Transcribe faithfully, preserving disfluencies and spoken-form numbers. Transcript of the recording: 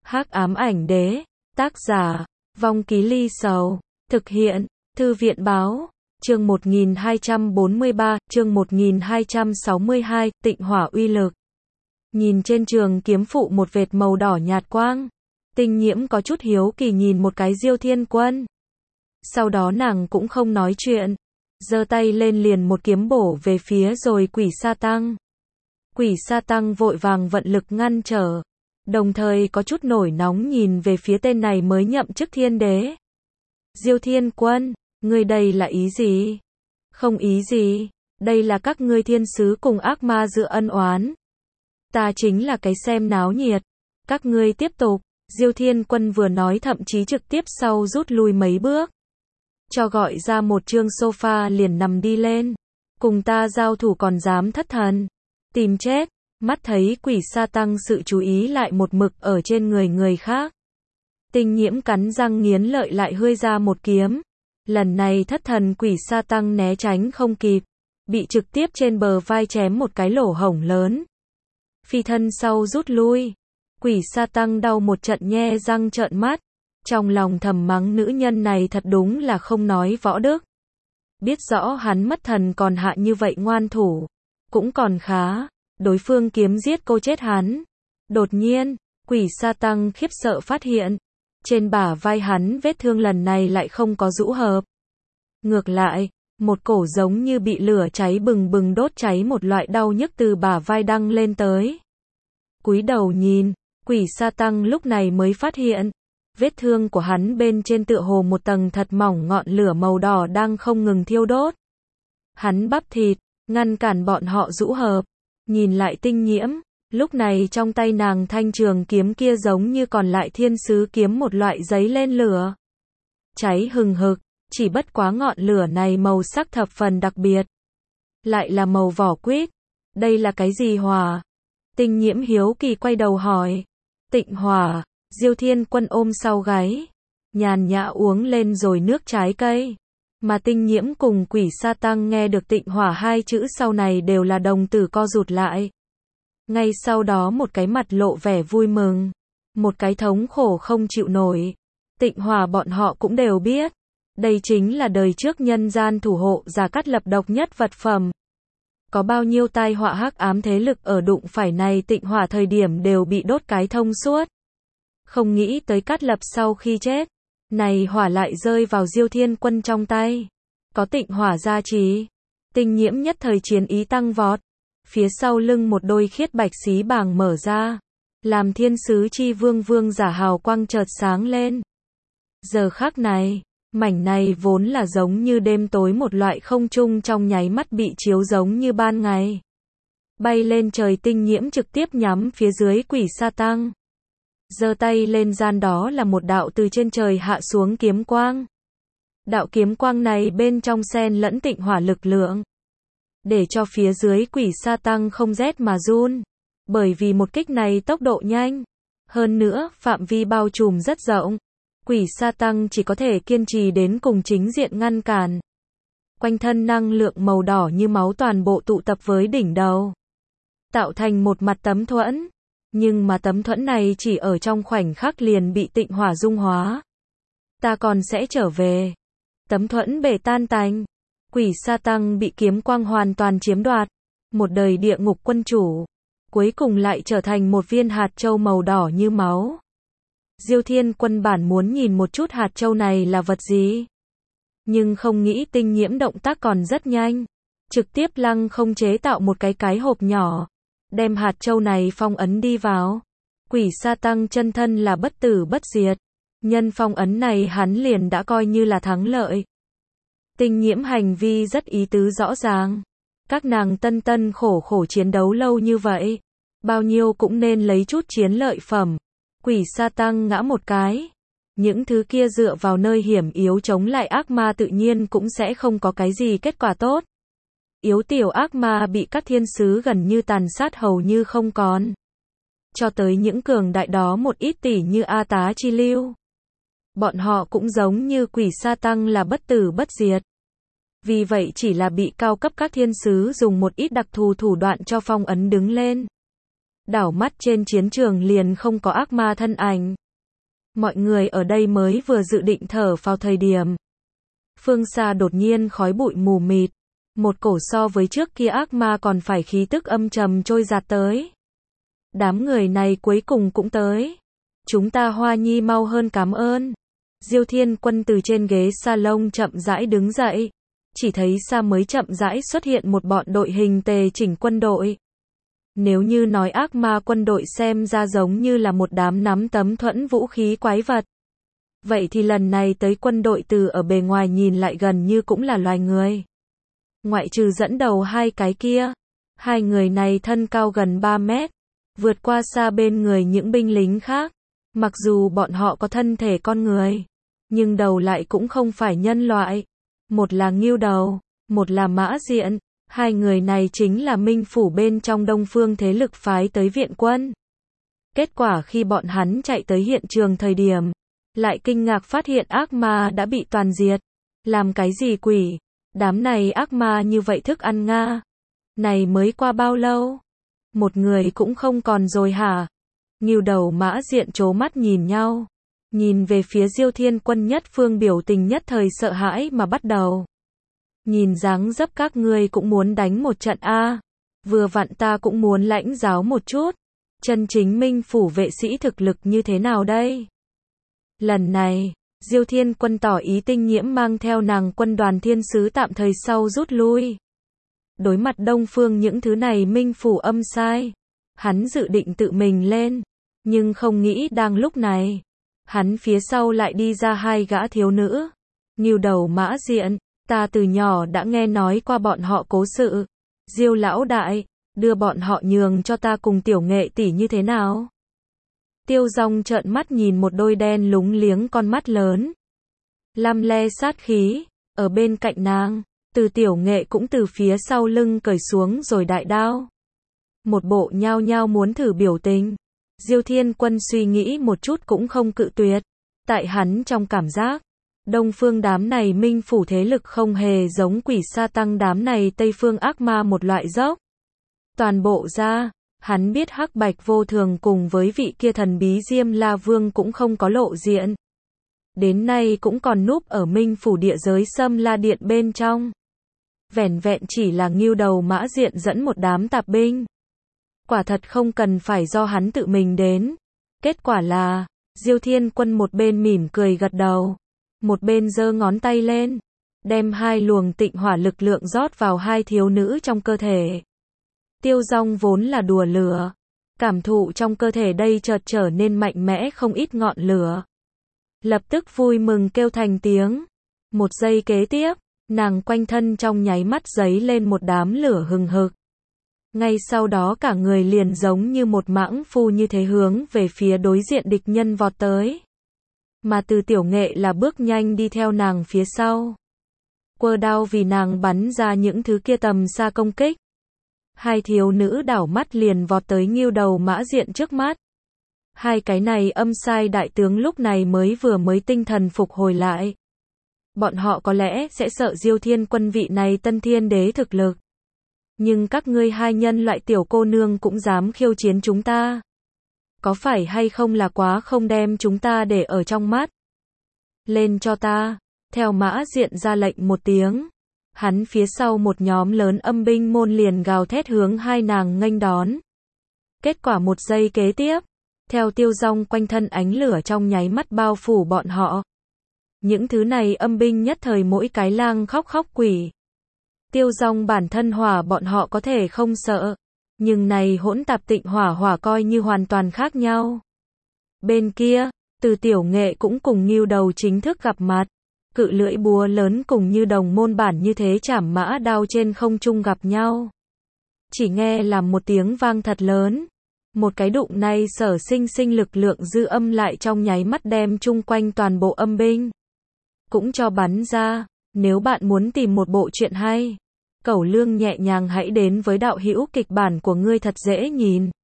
Hắc ám ảnh đế, tác giả, Vong Ký Ly Sầu, thực hiện, Thư viện báo, chương một nghìn hai trăm bốn mươi ba, chương một nghìn hai trăm sáu mươi hai, tịnh hỏa uy lực. Nhìn trên trường kiếm phụ một vệt màu đỏ nhạt quang, Tinh Nhiễm có chút hiếu kỳ nhìn một cái Diêu Thiên Quân. Sau đó nàng cũng không nói chuyện, giơ tay lên liền một kiếm bổ về phía rồi Quỷ Sa Tăng. Quỷ Sa Tăng vội vàng vận lực ngăn trở, đồng thời có chút nổi nóng nhìn về phía tên này mới nhậm chức thiên đế. Diêu Thiên Quân, ngươi đây là ý gì? Không ý gì, đây là các ngươi thiên sứ cùng ác ma giữa ân oán. Ta chính là cái xem náo nhiệt, các ngươi tiếp tục. Diêu Thiên Quân vừa nói thậm chí trực tiếp sau rút lui mấy bước, cho gọi ra một chương sofa liền nằm đi lên. Cùng ta giao thủ còn dám thất thần, tìm chết. Mắt thấy Quỷ Sa Tăng sự chú ý lại một mực ở trên người người khác, Tinh Nhiễm cắn răng nghiến lợi lại hươi ra một kiếm. Lần này thất thần Quỷ Sa Tăng né tránh không kịp, bị trực tiếp trên bờ vai chém một cái lỗ hổng lớn, phi thân sau rút lui. Quỷ Sa Tăng đau một trận nhe răng trợn mắt, trong lòng thầm mắng nữ nhân này thật đúng là không nói võ đức. Biết rõ hắn mất thần còn hạ như vậy ngoan thủ, cũng còn khá, đối phương kiếm giết cô chết hắn. Đột nhiên, Quỷ Sa Tăng khiếp sợ phát hiện, trên bả vai hắn vết thương lần này lại không có rũ hợp. Ngược lại, một cổ giống như bị lửa cháy bừng bừng đốt cháy một loại đau nhức từ bả vai đăng lên tới. Cúi đầu nhìn, Quỷ Sa Tăng lúc này mới phát hiện, vết thương của hắn bên trên tựa hồ một tầng thật mỏng ngọn lửa màu đỏ đang không ngừng thiêu đốt. Hắn bắp thịt, ngăn cản bọn họ rũ hợp. Nhìn lại Tinh Nhiễm, lúc này trong tay nàng thanh trường kiếm kia giống như còn lại thiên sứ kiếm một loại giấy lên lửa. Cháy hừng hực, chỉ bất quá ngọn lửa này màu sắc thập phần đặc biệt. Lại là màu vỏ quýt. Đây là cái gì hỏa? Tinh Nhiễm hiếu kỳ quay đầu hỏi. Tịnh hỏa. Diêu Thiên Quân ôm sau gáy, nhàn nhã uống lên rồi nước trái cây. Mà Tinh Nhiễm cùng Quỷ Sa Tăng nghe được tịnh hỏa hai chữ sau này đều là đồng tử co rụt lại. Ngay sau đó một cái mặt lộ vẻ vui mừng, một cái thống khổ không chịu nổi. Tịnh hỏa bọn họ cũng đều biết, đây chính là đời trước nhân gian thủ hộ Gia Cát Lập độc nhất vật phẩm. Có bao nhiêu tai họa hắc ám thế lực ở đụng phải này tịnh hỏa thời điểm đều bị đốt cái thông suốt. Không nghĩ tới Cát Lập sau khi chết, này hỏa lại rơi vào Diêu Thiên Quân trong tay. Có tịnh hỏa gia trì, Tinh Nhiễm nhất thời chiến ý tăng vọt. Phía sau lưng một đôi khiết bạch xí bàng mở ra, làm thiên sứ chi vương vương giả hào quang chợt sáng lên. Giờ khắc này, mảnh này vốn là giống như đêm tối một loại không trung trong nháy mắt bị chiếu giống như ban ngày. Bay lên trời Tinh Nhiễm trực tiếp nhắm phía dưới Quỷ Sa Tăng. Giơ tay lên gian đó là một đạo từ trên trời hạ xuống kiếm quang. Đạo kiếm quang này bên trong xen lẫn tịnh hỏa lực lượng, để cho phía dưới Quỷ Sa Tăng không rét mà run. Bởi vì một kích này tốc độ nhanh, hơn nữa phạm vi bao trùm rất rộng, Quỷ Sa Tăng chỉ có thể kiên trì đến cùng chính diện ngăn cản. Quanh thân năng lượng màu đỏ như máu toàn bộ tụ tập với đỉnh đầu, tạo thành một mặt tấm thuẫn. Nhưng mà tấm thuẫn này chỉ ở trong khoảnh khắc liền bị tịnh hỏa dung hóa. Ta còn sẽ trở về. Tấm thuẫn bể tan tành. Quỷ Sa Tăng bị kiếm quang hoàn toàn chiếm đoạt. Một đời địa ngục quân chủ, cuối cùng lại trở thành một viên hạt châu màu đỏ như máu. Diêu Thiên Quân bản muốn nhìn một chút hạt châu này là vật gì, nhưng không nghĩ Tinh Nhiễm động tác còn rất nhanh, trực tiếp lăng không chế tạo một cái cái hộp nhỏ, đem hạt châu này phong ấn đi vào. Quỷ Sa Tăng chân thân là bất tử bất diệt, nhân phong ấn này hắn liền đã coi như là thắng lợi. Tinh Nhiễm hành vi rất ý tứ rõ ràng, các nàng tân tân khổ khổ chiến đấu lâu như vậy, bao nhiêu cũng nên lấy chút chiến lợi phẩm. Quỷ Sa Tăng ngã một cái, những thứ kia dựa vào nơi hiểm yếu chống lại ác ma tự nhiên cũng sẽ không có cái gì kết quả tốt. Yếu tiểu ác ma bị các thiên sứ gần như tàn sát hầu như không còn. Cho tới những cường đại đó một ít tỷ như A Tá Chi Lưu, bọn họ cũng giống như Quỷ Sa Tăng là bất tử bất diệt. Vì vậy chỉ là bị cao cấp các thiên sứ dùng một ít đặc thù thủ đoạn cho phong ấn đứng lên. đảo mắt trên chiến trường liền không có ác ma thân ảnh. Mọi người ở đây mới vừa dự định thở vào thời điểm. Phương xa đột nhiên khói bụi mù mịt, một cổ so với trước kia ác ma còn phải khí tức âm trầm trôi dạt tới. Đám người này cuối cùng cũng tới. Chúng ta Hoa Nhi mau hơn cảm ơn. Diêu Thiên Quân từ trên ghế salon chậm rãi đứng dậy. Chỉ thấy xa mới chậm rãi xuất hiện một bọn đội hình tề chỉnh quân đội. Nếu như nói ác ma quân đội xem ra giống như là một đám nắm tấm thuẫn vũ khí quái vật. Vậy thì lần này tới quân đội từ ở bề ngoài nhìn lại gần như cũng là loài người. Ngoại trừ dẫn đầu hai cái kia. Hai người này thân cao gần ba mét. Vượt qua xa bên người những binh lính khác. Mặc dù bọn họ có thân thể con người. Nhưng đầu lại cũng không phải nhân loại. Một là Ngưu Đầu, một là Mã Diện. Hai người này chính là minh phủ bên trong Đông Phương thế lực phái tới viện quân. Kết quả khi bọn hắn chạy tới hiện trường thời điểm, lại kinh ngạc phát hiện ác ma đã bị toàn diệt. Làm cái gì quỷ? Đám này ác ma như vậy thức ăn Nga. Này mới qua bao lâu? Một người cũng không còn rồi hả? Ngưu Đầu Mã Diện trố mắt nhìn nhau. Nhìn về phía Diêu Thiên Quân nhất phương biểu tình nhất thời sợ hãi mà bắt đầu. Nhìn dáng dấp các ngươi cũng muốn đánh một trận a. Vừa vặn ta cũng muốn lãnh giáo một chút. Chân chính minh phủ vệ sĩ thực lực như thế nào đây? Lần này, Diêu Thiên Quân tỏ ý Tinh Nhiễm mang theo nàng quân đoàn thiên sứ tạm thời sau rút lui. Đối mặt Đông Phương những thứ này minh phủ âm sai. Hắn dự định tự mình lên. Nhưng không nghĩ đang lúc này. Hắn phía sau lại đi ra hai gã thiếu nữ. Ngưu Đầu Mã Diện. Ta từ nhỏ đã nghe nói qua bọn họ cố sự. Diêu lão đại, đưa bọn họ nhường cho ta cùng Tiểu Nghệ tỷ như thế nào? Tiêu Dòng trợn mắt nhìn một đôi đen lúng liếng con mắt lớn. Lam le sát khí, ở bên cạnh nàng, Từ Tiểu Nghệ cũng từ phía sau lưng cởi xuống rồi đại đao. Một bộ nhao nhao muốn thử biểu tình. Diêu Thiên Quân suy nghĩ một chút cũng không cự tuyệt. Tại hắn trong cảm giác, Đông Phương đám này minh phủ thế lực không hề giống Quỷ Sa Tăng đám này Tây Phương ác ma một loại dốc. Toàn bộ ra, hắn biết Hắc Bạch Vô Thường cùng với vị kia thần bí Diêm La Vương cũng không có lộ diện. Đến nay cũng còn núp ở minh phủ địa giới Sâm La Điện bên trong. Vẻn vẹn chỉ là Ngưu Đầu Mã Diện dẫn một đám tạp binh. Quả thật không cần phải do hắn tự mình đến. Kết quả là, Diêu Thiên Quân một bên mỉm cười gật đầu. Một bên giơ ngón tay lên, đem hai luồng tịnh hỏa lực lượng rót vào hai thiếu nữ trong cơ thể. Tiêu Dòng vốn là đùa lửa, cảm thụ trong cơ thể đây chợt trở nên mạnh mẽ không ít ngọn lửa. Lập tức vui mừng kêu thành tiếng. Một giây kế tiếp, nàng quanh thân trong nháy mắt giấy lên một đám lửa hừng hực. Ngay sau đó cả người liền giống như một mãng phu như thế hướng về phía đối diện địch nhân vọt tới. Mà Từ Tiểu Nghệ là bước nhanh đi theo nàng phía sau. Quơ đao vì nàng bắn ra những thứ kia tầm xa công kích. Hai thiếu nữ đảo mắt liền vọt tới Ngưu Đầu Mã Diện trước mắt. Hai cái này âm sai đại tướng lúc này mới vừa mới tinh thần phục hồi lại. Bọn họ có lẽ sẽ sợ Diêu Thiên Quân vị này tân thiên đế thực lực. Nhưng các ngươi hai nhân loại tiểu cô nương cũng dám khiêu chiến chúng ta. Có phải hay không là quá không đem chúng ta để ở trong mắt? Lên cho ta. Theo Mã Diện ra lệnh một tiếng. Hắn phía sau một nhóm lớn âm binh môn liền gào thét hướng hai nàng nghênh đón. Kết quả một giây kế tiếp. Theo Tiêu Dòng quanh thân ánh lửa trong nháy mắt bao phủ bọn họ. Những thứ này âm binh nhất thời mỗi cái lang khóc khóc quỷ. Tiêu Dòng bản thân hỏa bọn họ có thể không sợ. Nhưng này hỗn tạp tịnh hỏa hỏa coi như hoàn toàn khác nhau. Bên kia, Từ Tiểu Nghệ cũng cùng Ngưu Đầu chính thức gặp mặt. Cự lưỡi búa lớn cùng như đồng môn bản như thế chảm mã đao trên không trung gặp nhau. Chỉ nghe làm một tiếng vang thật lớn. Một cái đụng này sở sinh sinh lực lượng dư âm lại trong nháy mắt đem chung quanh toàn bộ âm binh. Cũng cho bắn ra. Nếu bạn muốn tìm một bộ truyện hay, Cẩu Lương nhẹ nhàng hãy đến với đạo hữu kịch bản của ngươi thật dễ nhìn.